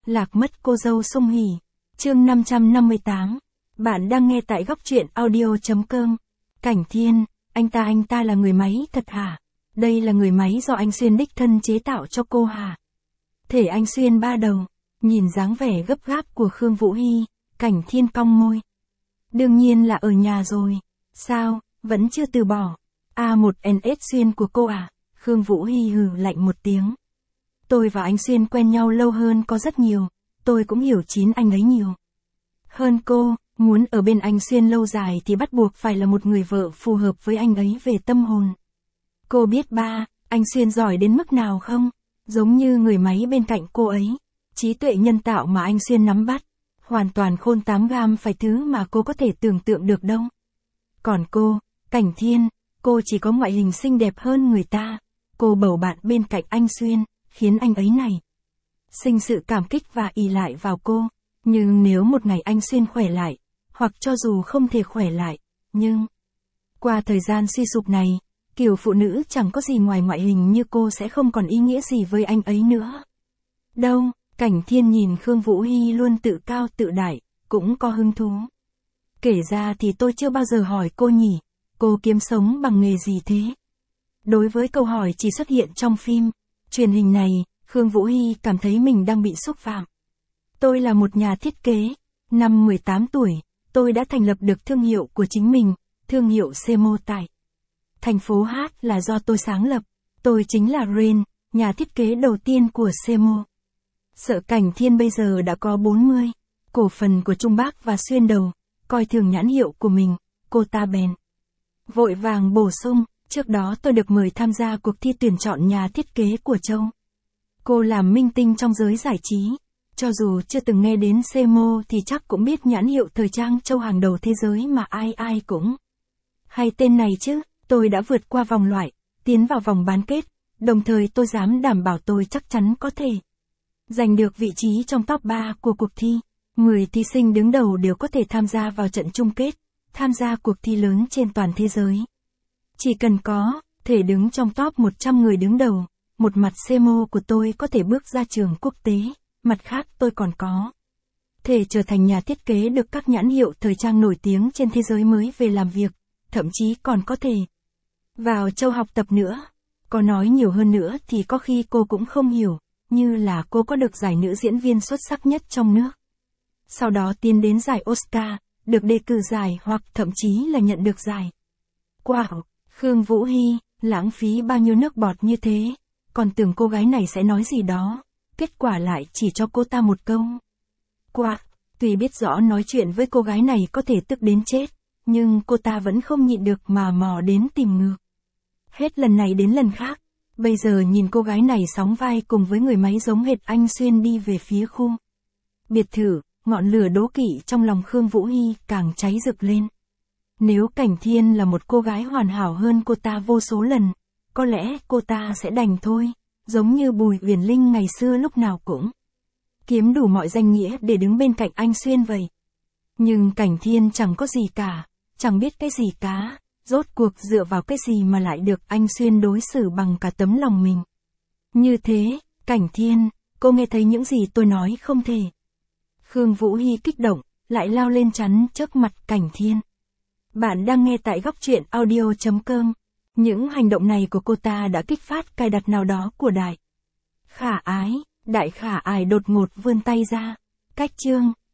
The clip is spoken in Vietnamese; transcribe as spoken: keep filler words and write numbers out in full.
Lạc mất cô dâu Song Hỷ. Chương năm trăm năm mươi tám. Bạn đang nghe tại góc truyện audio.com. Cảnh Thiên, anh ta anh ta là người máy thật hả? Đây là người máy do anh Xuyên đích thân chế tạo cho cô hả? Thể anh Xuyên ba đầu, nhìn dáng vẻ gấp gáp của Khương Vũ Hy, Cảnh Thiên cong môi. Đương nhiên là ở nhà rồi. Sao, vẫn chưa từ bỏ? A một en ét Xuyên của cô à? Khương Vũ Hy hừ lạnh một tiếng. Tôi và anh Xuyên quen nhau lâu hơn có rất nhiều, tôi cũng hiểu chín anh ấy nhiều. Hơn cô, muốn ở bên anh Xuyên lâu dài thì bắt buộc phải là một người vợ phù hợp với anh ấy về tâm hồn. Cô biết ba, anh Xuyên giỏi đến mức nào không? Giống như người máy bên cạnh cô ấy. Trí tuệ nhân tạo mà anh Xuyên nắm bắt, hoàn toàn khôn tám gam phải thứ mà cô có thể tưởng tượng được đâu. Còn cô, Cảnh Thiên, cô chỉ có ngoại hình xinh đẹp hơn người ta. Cô bầu bạn bên cạnh anh Xuyên, khiến anh ấy này sinh sự cảm kích và ỷ lại vào cô. Nhưng nếu một ngày anh Xuyên khỏe lại, hoặc cho dù không thể khỏe lại, nhưng qua thời gian suy sụp này, kiểu phụ nữ chẳng có gì ngoài ngoại hình như cô sẽ không còn ý nghĩa gì với anh ấy nữa. Đâu, Cảnh Thiên nhìn Khương Vũ Hy luôn tự cao tự đại, cũng có hứng thú. Kể ra thì tôi chưa bao giờ hỏi cô nhỉ, cô kiếm sống bằng nghề gì thế? Đối với câu hỏi chỉ xuất hiện trong phim truyền hình này, Khương Vũ Hy cảm thấy mình đang bị xúc phạm. Tôi là một nhà thiết kế. Năm mười tám tuổi, tôi đã thành lập được thương hiệu của chính mình, thương hiệu Semo tại thành phố Hát là do tôi sáng lập. Tôi chính là Rain, nhà thiết kế đầu tiên của Semo. Sợ Cảnh Thiên bây giờ đã có bốn mươi cổ phần của Trung Bắc và Xuyên đầu, coi thường nhãn hiệu của mình, cô ta bèn vội vàng bổ sung, trước đó tôi được mời tham gia cuộc thi tuyển chọn nhà thiết kế của Châu. Cô làm minh tinh trong giới giải trí, cho dù chưa từng nghe đến Semo thì chắc cũng biết nhãn hiệu thời trang Châu hàng đầu thế giới mà ai ai cũng hay tên này chứ. Tôi đã vượt qua vòng loại, tiến vào vòng bán kết, đồng thời tôi dám đảm bảo tôi chắc chắn có thể giành được vị trí trong top ba của cuộc thi. mười thí sinh đứng đầu đều có thể tham gia vào trận chung kết, tham gia cuộc thi lớn trên toàn thế giới. Chỉ cần có thể đứng trong top một trăm người đứng đầu, một mặt Semo của tôi có thể bước ra trường quốc tế, mặt khác tôi còn có thể trở thành nhà thiết kế được các nhãn hiệu thời trang nổi tiếng trên thế giới mới về làm việc, thậm chí còn có thể vào Châu học tập nữa. Có nói nhiều hơn nữa thì có khi cô cũng không hiểu, như là cô có được giải nữ diễn viên xuất sắc nhất trong nước. Sau đó tiến đến giải Oscar, được đề cử giải hoặc thậm chí là nhận được giải. Wow, Khương Vũ Hy, lãng phí bao nhiêu nước bọt như thế, còn tưởng cô gái này sẽ nói gì đó, kết quả lại chỉ cho cô ta một câu. Wow, tuy biết rõ nói chuyện với cô gái này có thể tức đến chết, nhưng cô ta vẫn không nhịn được mà mò đến tìm ngược. Hết lần này đến lần khác, bây giờ nhìn cô gái này sóng vai cùng với người máy giống hệt anh Xuyên đi về phía khu biệt thự, ngọn lửa đố kỵ trong lòng Khương Vũ Hy càng cháy rực lên. Nếu Cảnh Thiên là một cô gái hoàn hảo hơn cô ta vô số lần, có lẽ cô ta sẽ đành thôi, giống như Bùi Uyển Linh ngày xưa lúc nào cũng kiếm đủ mọi danh nghĩa để đứng bên cạnh anh Xuyên vậy. Nhưng Cảnh Thiên chẳng có gì cả, chẳng biết cái gì cả, rốt cuộc dựa vào cái gì mà lại được anh Xuyên đối xử bằng cả tấm lòng mình. Như thế, Cảnh Thiên, cô nghe thấy những gì tôi nói không thể? Khương Vũ Hy kích động, lại lao lên chắn trước mặt Cảnh Thiên. Bạn đang nghe tại góc truyện audio.com. Những hành động này của cô ta đã kích phát cài đặt nào đó của Đại Khả Ái. Đại Khả Ái đột ngột vươn tay ra, cách Trương